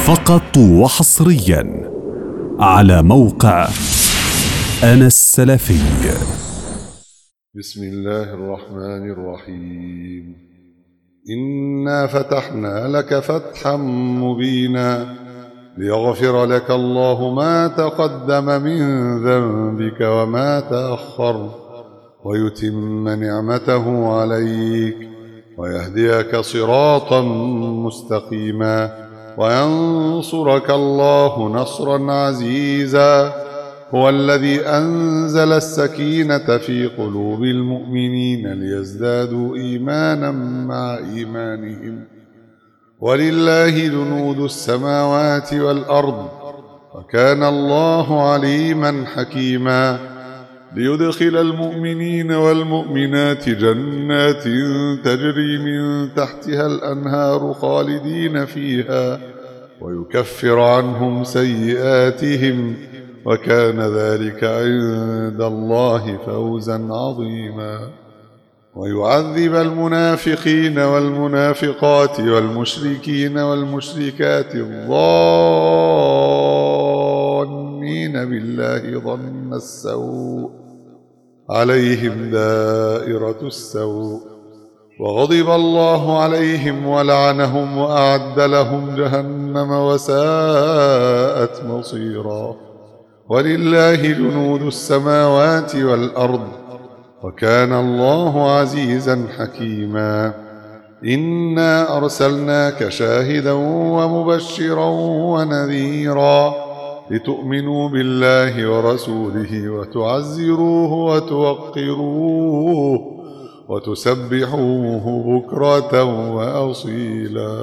فقط وحصريا على موقع أنا السلفي. بسم الله الرحمن الرحيم. إنا فتحنا لك فتحا مبينا ليغفر لك الله ما تقدم من ذنبك وما تأخر ويتم نعمته عليك ويهديك صراطا مستقيما وينصرك الله نصرا عزيزا. هو الذي أنزل السكينة في قلوب المؤمنين ليزدادوا إيمانا مع إيمانهم ولله جنود السماوات والأرض وكان الله عليما حكيما. ليدخل المؤمنين والمؤمنات جنات تجري من تحتها الأنهار خالدين فيها ويكفر عنهم سيئاتهم وكان ذلك عند الله فوزا عظيما. ويعذب المنافقين والمنافقات والمشركين والمشركات الظانين بالله ظن السوء عليهم دائرة السوء وغضب الله عليهم ولعنهم وأعد لهم جهنم وساءت مصيرا. ولله جنود السماوات والأرض وكان الله عزيزا حكيما. إنا أرسلناك شاهدا ومبشرا ونذيرا لتؤمنوا بالله ورسوله وتعزروه وتوقروه وتسبحوه بكرة وأصيلا.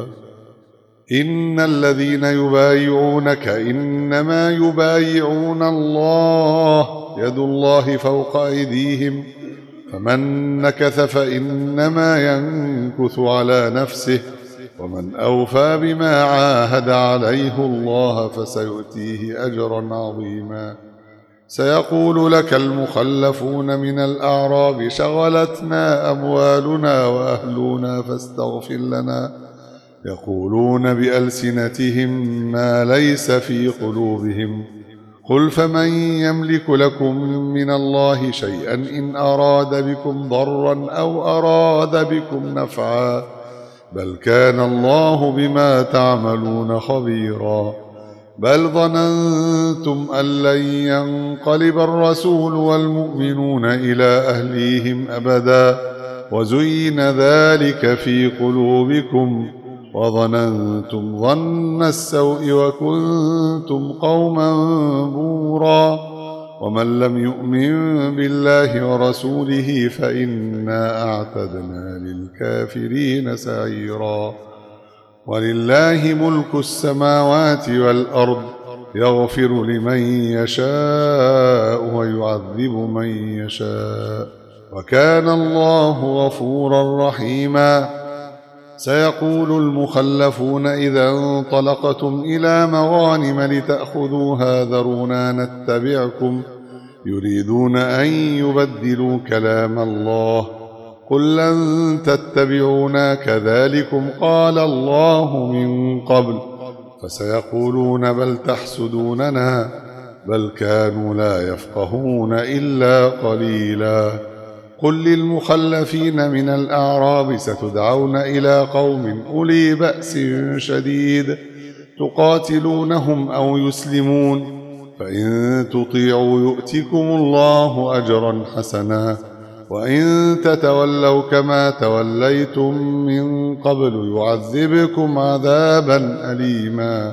إن الذين يبايعونك إنما يبايعون الله يد الله فوق أيديهم فمن نكث فإنما ينكث على نفسه ومن أوفى بما عاهد عليه الله فسيؤتيه أجرا عظيما. سيقول لك المخلفون من الأعراب شغلتنا أموالنا وأهلنا فاستغفر لنا يقولون بألسنتهم ما ليس في قلوبهم قل فمن يملك لكم من الله شيئا إن أراد بكم ضرا أو أراد بكم نفعا بل كان الله بما تعملون خبيرا. بل ظننتم أن لن ينقلب الرسول والمؤمنون إلى أهليهم أبدا وزين ذلك في قلوبكم وظننتم ظن السوء وكنتم قوما بورا. ومن لم يؤمن بالله ورسوله فإنا أعتدنا للكافرين سعيرا. ولله ملك السماوات والأرض يغفر لمن يشاء ويعذب من يشاء وكان الله غفورا رحيما. سيقول المخلفون إذا انطلقتم إلى مغانم لتأخذوها ذرونا نتبعكم يريدون أن يبدلوا كلام الله قل لن تتبعونا كذلكم قال الله من قبل فسيقولون بل تحسدوننا بل كانوا لا يفقهون إلا قليلا. قل للمخلفين من الأعراب ستدعون إلى قوم أولي بأس شديد تقاتلونهم أو يسلمون فإن تطيعوا يؤتكم الله أجرا حسنا وإن تتولوا كما توليتم من قبل يعذبكم عذابا أليما.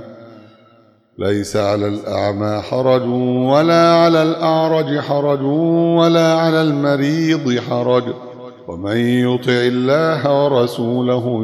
ليس على الأعمى حرج ولا على الأعرج حرج ولا على المريض حرج ومن يطع الله ورسوله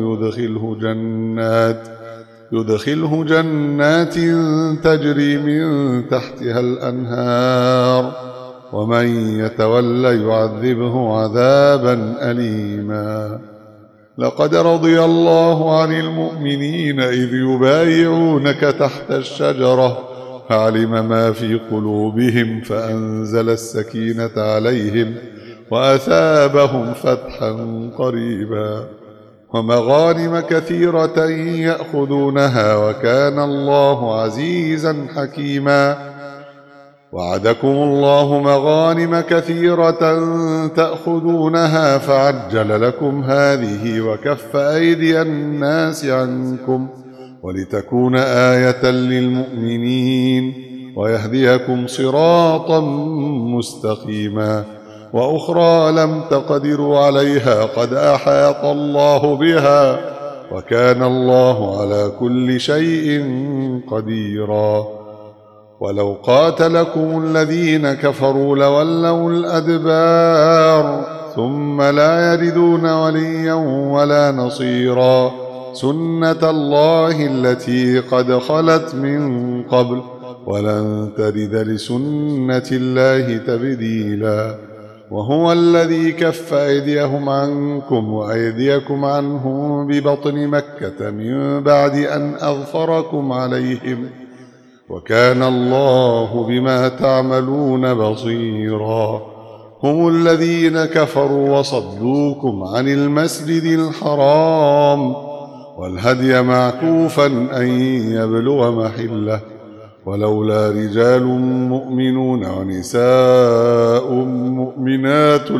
يدخله جنات تجري من تحتها الأنهار ومن يتول يعذبه عذابا أليما. لقد رضي الله عن المؤمنين إذ يبايعونك تحت الشجرة فعلم ما في قلوبهم فأنزل السكينة عليهم وأثابهم فتحا قريبا. ومغانم كثيرة يأخذونها وكان الله عزيزا حكيما. وعدكم الله مغانم كثيرة تأخذونها فعجل لكم هذه وكف أيدي الناس عنكم ولتكون آية للمؤمنين ويهديكم صراطا مستقيما. وأخرى لم تقدروا عليها قد أحاط الله بها وكان الله على كل شيء قديرا. ولو قاتلكم الذين كفروا لولوا الأدبار ثم لا يجدون وليا ولا نصيرا. سنة الله التي قد خلت من قبل ولن تجد لسنة الله تبديلا. وهو الذي كف أيديهم عنكم وأيديكم عنهم ببطن مكة من بعد أن أظفركم عليهم وكان الله بما تعملون بصيرا. هم الذين كفروا وصدوكم عن المسجد الحرام والهدي معكوفا أن يبلغ محله ولولا رجال مؤمنون ونساء مؤمنات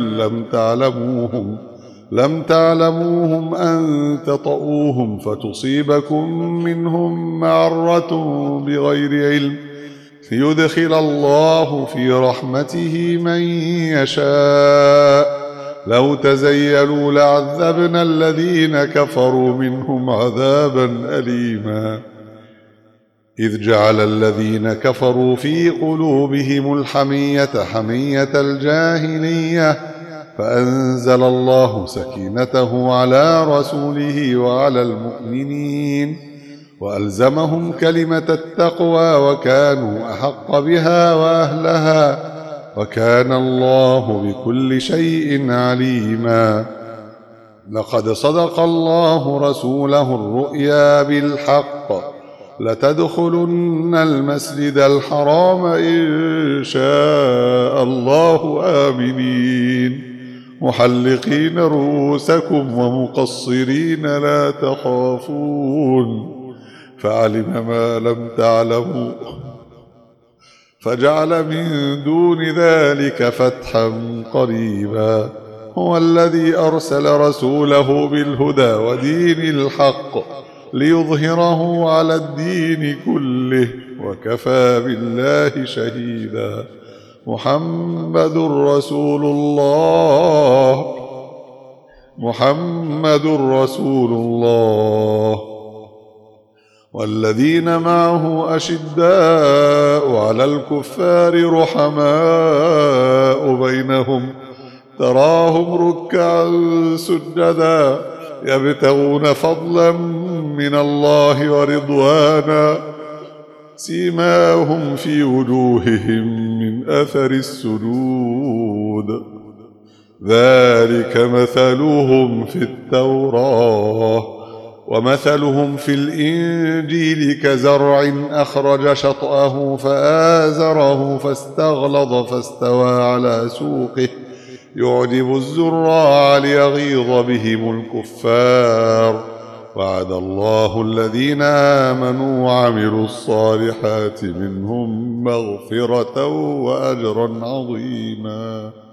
لم تعلموهم أن تطؤوهم فتصيبكم منهم معرة بغير علم ليدخل الله في رحمته من يشاء. لو تزيلوا لعذبنا الذين كفروا منهم عذابا أليما. إذ جعل الذين كفروا في قلوبهم الحمية حمية الجاهلية فأنزل الله سكينته على رسوله وعلى المؤمنين وألزمهم كلمة التقوى وكانوا أحق بها وأهلها وكان الله بكل شيء عليما. لقد صدق الله رسوله الرؤيا بالحق لتدخلن المسجد الحرام إن شاء الله آمنين محلقين رؤوسكم ومقصرين لا تخافون فعلم ما لم تعلموا فجعل من دون ذلك فتحا قريبا. هو الذي أرسل رسوله بالهدى ودين الحق ليظهره على الدين كله وكفى بالله شهيدا. محمد رسول الله والذين معه أشداء على الكفار رحماء بينهم تراهم ركعا سجدا يبتغون فضلا من الله ورضوانا سيماهم في وجوههم من أثر السجود ذلك مثلهم في التوراة ومثلهم في الإنجيل كزرع أخرج شطأه فآزره فاستغلظ فاستوى على سوقه يعجب الزراع ليغيظ بهم الكفار. وعد الله الذين آمنوا وعملوا الصالحات منهم مغفرة وأجرا عظيما.